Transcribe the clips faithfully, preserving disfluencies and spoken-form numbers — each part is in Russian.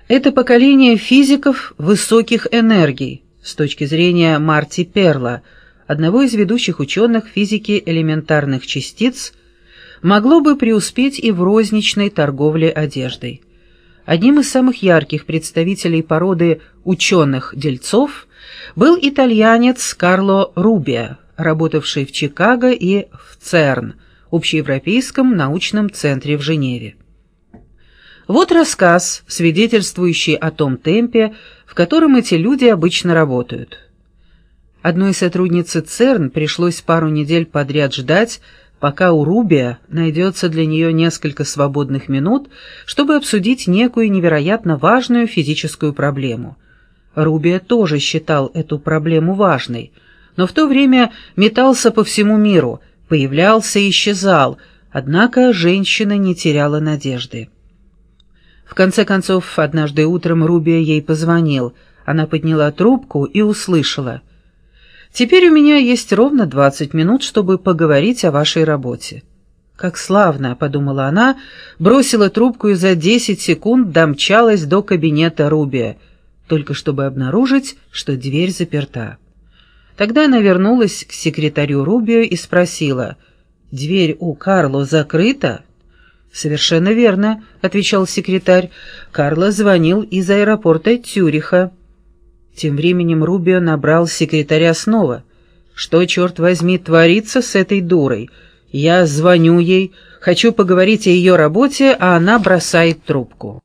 Это поколение физиков высоких энергий, с точки зрения Марти Перла, одного из ведущих ученых физики элементарных частиц, могло бы преуспеть и в розничной торговле одеждой. Одним из самых ярких представителей породы ученых-дельцов был итальянец Карло Рубио, работавший в Чикаго и в ЦЕРН, общеевропейском научном центре в Женеве. Вот рассказ, свидетельствующий о том темпе, в котором эти люди обычно работают. Одной сотруднице ЦЕРН пришлось пару недель подряд ждать, пока у Рубио найдется для нее несколько свободных минут, чтобы обсудить некую невероятно важную физическую проблему. Рубио тоже считал эту проблему важной, но в то время метался по всему миру, появлялся и исчезал, однако женщина не теряла надежды. В конце концов, однажды утром Рубио ей позвонил. Она подняла трубку и услышала: «Теперь у меня есть ровно двадцать минут, чтобы поговорить о вашей работе». «Как славно», — подумала она, бросила трубку и за десять секунд домчалась до кабинета Рубио, только чтобы обнаружить, что дверь заперта. Тогда она вернулась к секретарю Рубио и спросила: «Дверь у Карло закрыта?» «Совершенно верно», — отвечал секретарь. «Карло звонил из аэропорта Цюриха». Тем временем Рубио набрал секретаря снова. «Что, черт возьми, творится с этой дурой? Я звоню ей, хочу поговорить о ее работе, а она бросает трубку».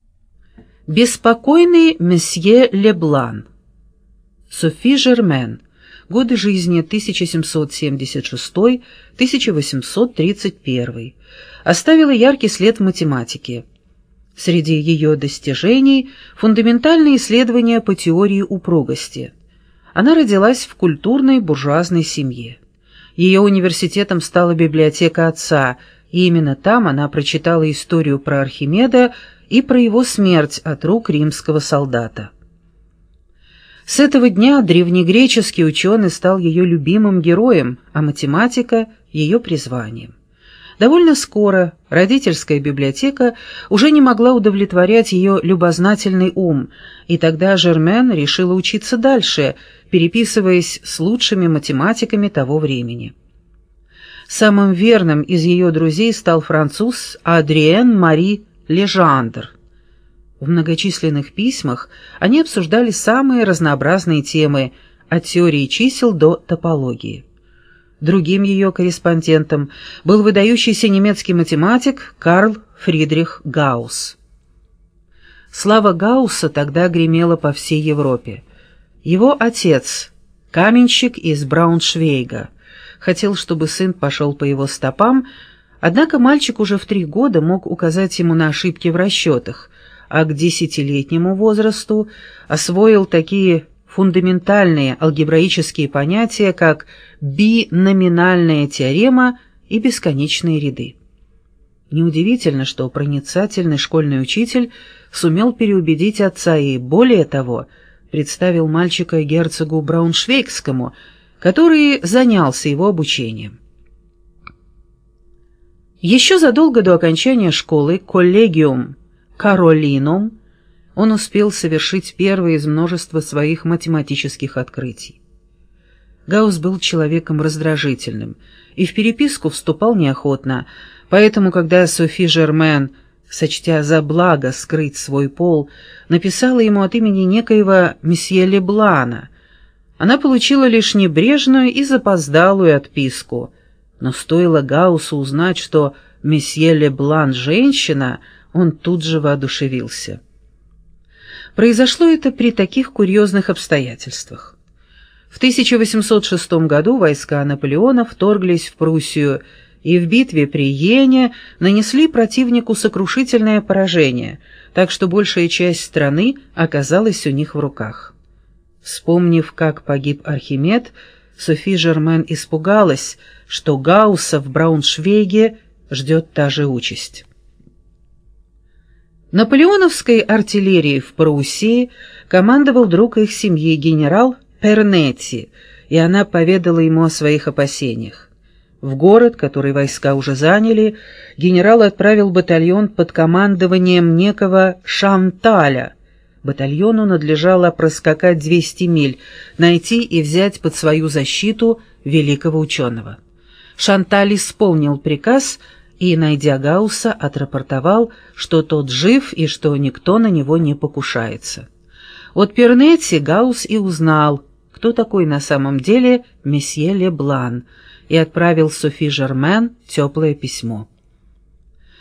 Беспокойный месье Леблан. Софи Жермен. Годы жизни тысяча семьсот семьдесят шестой — тысяча восемьсот тридцать первый. Оставила яркий след в математике. Среди ее достижений – фундаментальные исследования по теории упругости. Она родилась в культурной буржуазной семье. Ее университетом стала библиотека отца, и именно там она прочитала историю про Архимеда и про его смерть от рук римского солдата. С этого дня древнегреческий ученый стал ее любимым героем, а математика – ее призванием. Довольно скоро родительская библиотека уже не могла удовлетворять ее любознательный ум, и тогда Жермен решила учиться дальше, переписываясь с лучшими математиками того времени. Самым верным из ее друзей стал француз Адриен Мари Лежандр. В многочисленных письмах они обсуждали самые разнообразные темы, от теории чисел до топологии. Другим ее корреспондентом был выдающийся немецкий математик Карл Фридрих Гаусс. Слава Гаусса тогда гремела по всей Европе. Его отец, каменщик из Брауншвейга, хотел, чтобы сын пошел по его стопам, однако мальчик уже в три года мог указать ему на ошибки в расчетах, а к десятилетнему возрасту освоил такие фундаментальные алгебраические понятия, как биноминальная теорема и бесконечные ряды. Неудивительно, что проницательный школьный учитель сумел переубедить отца и, более того, представил мальчика герцогу Брауншвейгскому, который занялся его обучением. Еще задолго до окончания школы «Коллегиум Каролинум» он успел совершить первое из множества своих математических открытий. Гаусс был человеком раздражительным и в переписку вступал неохотно, поэтому, когда Софи Жермен, сочтя за благо скрыть свой пол, написала ему от имени некоего месье Леблана, она получила лишь небрежную и запоздалую отписку, но стоило Гауссу узнать, что месье Леблан — женщина, он тут же воодушевился. Произошло это при таких курьезных обстоятельствах. В тысяча восемьсот шестом году войска Наполеона вторглись в Пруссию и в битве при Йене нанесли противнику сокрушительное поражение, так что большая часть страны оказалась у них в руках. Вспомнив, как погиб Архимед, Софи Жермен испугалась, что Гаусса в Брауншвейге ждет та же участь. Наполеоновской артиллерией в Пруссии командовал друг их семьи генерал Пернетти, и она поведала ему о своих опасениях. В город, который войска уже заняли, генерал отправил батальон под командованием некого Шанталя. Батальону надлежало проскакать двести миль, найти и взять под свою защиту великого ученого. Шанталь исполнил приказ и, найдя Гаусса, отрапортовал, что тот жив и что никто на него не покушается. От Пернетти Гаусс и узнал, кто такой на самом деле месье Леблан, и отправил Софи Жермен теплое письмо.